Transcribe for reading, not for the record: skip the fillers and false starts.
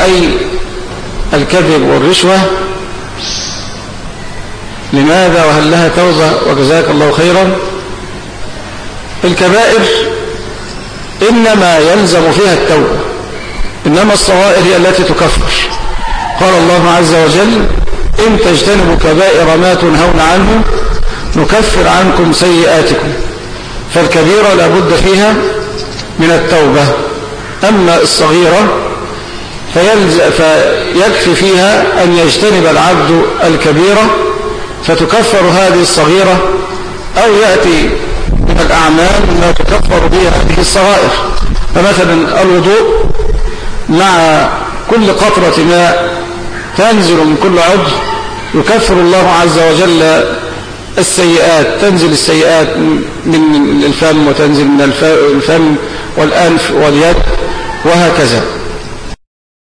أي الكذب والرشوة. لماذا وهل لها توبة؟ وجزاك الله خيرا. الكبائر إنما يلزم فيها التوبة، إنما الصغائر هي التي تكفر. قال الله عز وجل: إن تجتنبوا كبائر ما تنهون عنه نكفر عنكم سيئاتكم. فالكبيرة لا بد فيها من التوبة. أما الصغيرة فيكفي فيها أن يجتنب العبد الكبيرة فتكفر هذه الصغيرة، أو يأتي من الأعمال ما تكفر بها هذه الصغائر. فمثلا الوضوء مع كل قطرة ماء تنزل من كل عضو يكفر الله عز وجل السيئات. تنزل السيئات من الفم، وتنزل من الفم والأنف واليد وهكذا.